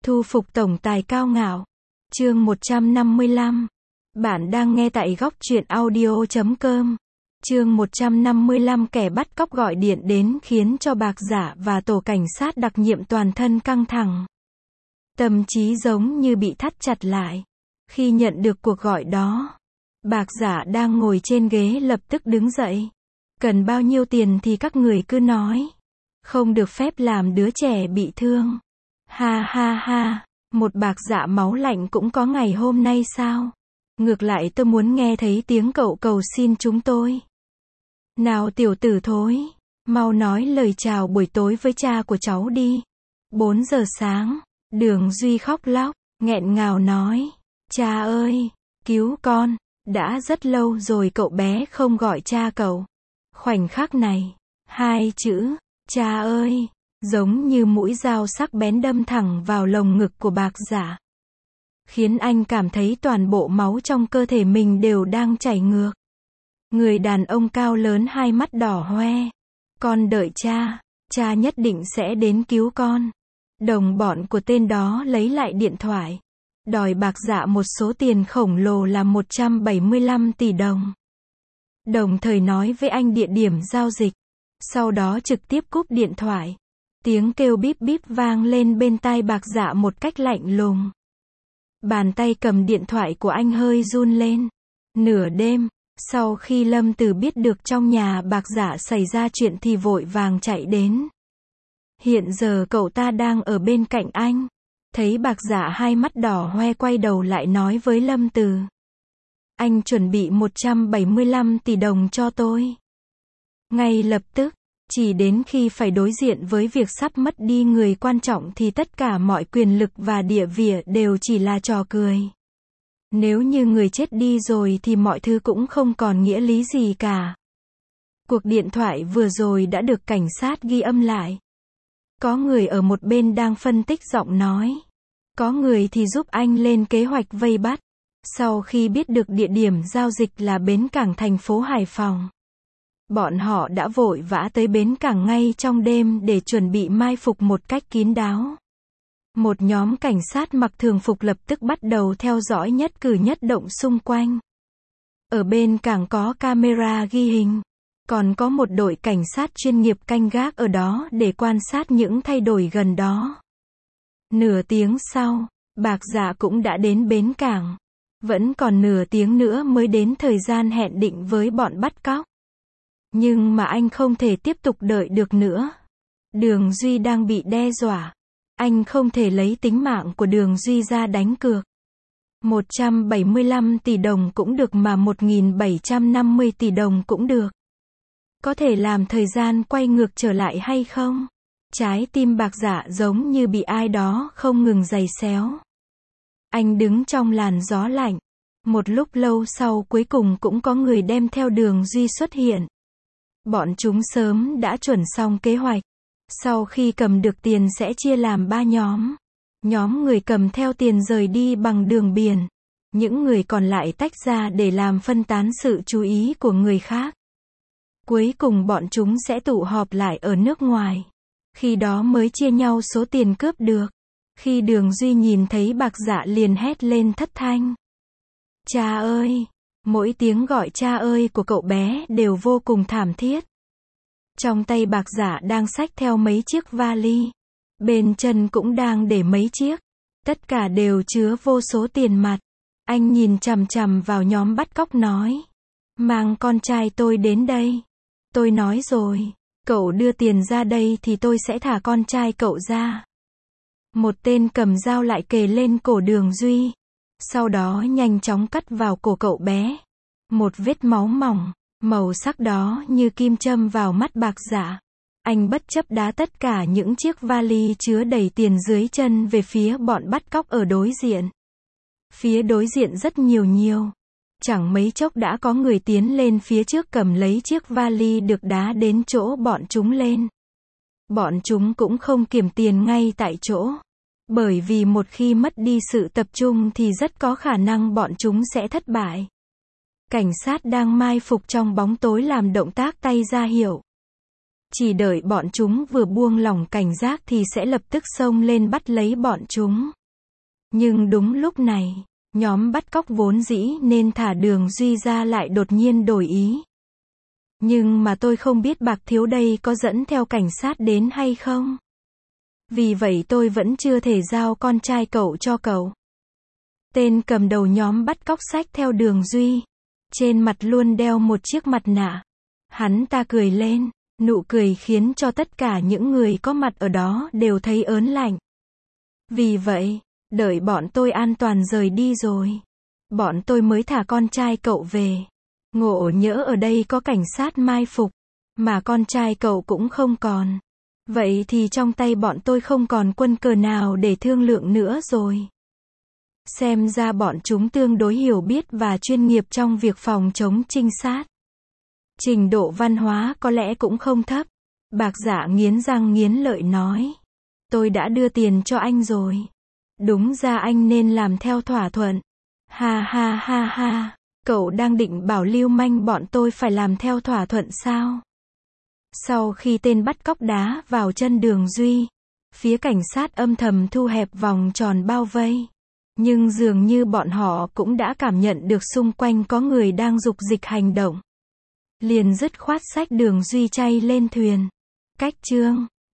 Thu phục tổng tài cao ngạo. Chương 155. Bạn đang nghe tại góc truyện audio.com. Chương 155 kẻ bắt cóc gọi điện đến khiến cho Bạc Dạ và tổ cảnh sát đặc nhiệm toàn thân căng thẳng. Tâm trí giống như bị thắt chặt lại. Khi nhận được cuộc gọi đó, Bạc Dạ đang ngồi trên ghế lập tức đứng dậy. Cần bao nhiêu tiền thì các người cứ nói. Không được phép làm đứa trẻ bị thương. Ha ha ha, một Bạc Dạ máu lạnh cũng có ngày hôm nay sao? Ngược lại tôi muốn nghe thấy tiếng cậu cầu xin chúng tôi. Nào tiểu tử thối, mau nói lời chào buổi tối với cha của cháu đi. 4 giờ sáng, Đường Duy khóc lóc, nghẹn ngào nói, cha ơi, cứu con, đã rất lâu rồi cậu bé không gọi cha cậu. Khoảnh khắc này, hai chữ, cha ơi, giống như mũi dao sắc bén đâm thẳng vào lồng ngực của Bạc Dạ. Khiến anh cảm thấy toàn bộ máu trong cơ thể mình đều đang chảy ngược. Người đàn ông cao lớn hai mắt đỏ hoe. Con đợi cha, cha nhất định sẽ đến cứu con. Đồng bọn của tên đó lấy lại điện thoại. Đòi Bạc Dạ một số tiền khổng lồ là 175 tỷ đồng. Đồng thời nói với anh địa điểm giao dịch. Sau đó trực tiếp cúp điện thoại. Tiếng kêu bíp bíp vang lên bên tai Bạc Dạ một cách lạnh lùng. Bàn tay cầm điện thoại của anh hơi run lên. Nửa đêm, sau khi Lâm Từ biết được trong nhà Bạc Dạ xảy ra chuyện thì vội vàng chạy đến. Hiện giờ cậu ta đang ở bên cạnh anh. Thấy Bạc Dạ hai mắt đỏ hoe quay đầu lại nói với Lâm Từ. Anh chuẩn bị 175 tỷ đồng cho tôi. Ngay lập tức, chỉ đến khi phải đối diện với việc sắp mất đi người quan trọng thì tất cả mọi quyền lực và địa vị đều chỉ là trò cười. Nếu như người chết đi rồi thì mọi thứ cũng không còn nghĩa lý gì cả. Cuộc điện thoại vừa rồi đã được cảnh sát ghi âm lại. Có người ở một bên đang phân tích giọng nói. Có người thì giúp anh lên kế hoạch vây bắt. Sau khi biết được địa điểm giao dịch là bến cảng thành phố Hải Phòng, bọn họ đã vội vã tới bến cảng ngay trong đêm để chuẩn bị mai phục một cách kín đáo. Một nhóm cảnh sát mặc thường phục lập tức bắt đầu theo dõi nhất cử nhất động xung quanh. Ở bên cảng có camera ghi hình. Còn có một đội cảnh sát chuyên nghiệp canh gác ở đó để quan sát những thay đổi gần đó. Nửa tiếng sau, Bạc Dạ cũng đã đến bến cảng. Vẫn còn nửa tiếng nữa mới đến thời gian hẹn định với bọn bắt cóc. Nhưng mà anh không thể tiếp tục đợi được nữa. Đường Duy đang bị đe dọa. Anh không thể lấy tính mạng của Đường Duy ra đánh cược. 175 tỷ đồng cũng được mà 1.750 tỷ đồng cũng được. Có thể làm thời gian quay ngược trở lại hay không? Trái tim Bạc Dạ giống như bị ai đó không ngừng giày xéo. Anh đứng trong làn gió lạnh. Một lúc lâu sau cuối cùng cũng có người đem theo Đường Duy xuất hiện. Bọn chúng sớm đã chuẩn xong kế hoạch. Sau khi cầm được tiền sẽ chia làm 3 nhóm. Nhóm người cầm theo tiền rời đi bằng đường biển. Những người còn lại tách ra để làm phân tán sự chú ý của người khác. Cuối cùng bọn chúng sẽ tụ họp lại ở nước ngoài. Khi đó mới chia nhau số tiền cướp được. Khi Đường Duy nhìn thấy Bạc Dạ liền hét lên thất thanh. Cha ơi! Mỗi tiếng gọi cha ơi của cậu bé đều vô cùng thảm thiết. Trong tay Bạc Dạ đang xách theo mấy chiếc vali. Bên chân cũng đang để mấy chiếc. Tất cả đều chứa vô số tiền mặt. Anh nhìn chằm chằm vào nhóm bắt cóc nói. Mang con trai tôi đến đây. Tôi nói rồi, cậu đưa tiền ra đây thì tôi sẽ thả con trai cậu ra. Một tên cầm dao lại kề lên cổ Đường Duy. Sau đó nhanh chóng cắt vào cổ cậu bé. Một vết máu mỏng, màu sắc đó như kim châm vào mắt Bạc Dạ. Anh bất chấp đá tất cả những chiếc vali chứa đầy tiền dưới chân về phía bọn bắt cóc ở đối diện. Phía đối diện rất nhiều. Chẳng mấy chốc đã có người tiến lên phía trước cầm lấy chiếc vali được đá đến chỗ bọn chúng lên. Bọn chúng cũng không kiểm tiền ngay tại chỗ. Bởi vì một khi mất đi sự tập trung thì rất có khả năng bọn chúng sẽ thất bại. Cảnh sát đang mai phục trong bóng tối làm động tác tay ra hiệu. Chỉ đợi bọn chúng vừa buông lỏng cảnh giác thì sẽ lập tức xông lên bắt lấy bọn chúng. Nhưng đúng lúc này, nhóm bắt cóc vốn dĩ nên thả Đường Duy ra lại đột nhiên đổi ý. Nhưng mà tôi không biết Bạc Thiếu đây có dẫn theo cảnh sát đến hay không. Vì vậy tôi vẫn chưa thể giao con trai cậu cho cậu. Tên cầm đầu nhóm bắt cóc xách theo Đường Duy. Trên mặt luôn đeo một chiếc mặt nạ. Hắn ta cười lên, nụ cười khiến cho tất cả những người có mặt ở đó đều thấy ớn lạnh. Vì vậy, đợi bọn tôi an toàn rời đi rồi, bọn tôi mới thả con trai cậu về. Ngộ nhỡ ở đây có cảnh sát mai phục, mà con trai cậu cũng không còn. Vậy thì trong tay bọn tôi không còn quân cờ nào để thương lượng nữa rồi. Xem ra bọn chúng tương đối hiểu biết và chuyên nghiệp trong việc phòng chống trinh sát. Trình độ văn hóa có lẽ cũng không thấp. Bạc Dạ nghiến răng nghiến lợi nói. Tôi đã đưa tiền cho anh rồi. Đúng ra anh nên làm theo thỏa thuận. Ha ha ha ha. Cậu đang định bảo lưu manh bọn tôi phải làm theo thỏa thuận sao? Sau khi tên bắt cóc đá vào chân Đường Duy, phía cảnh sát âm thầm thu hẹp vòng tròn bao vây. Nhưng dường như bọn họ cũng đã cảm nhận được xung quanh có người đang dục dịch hành động. Liền dứt khoát xách Đường Duy chay lên thuyền. Cách chương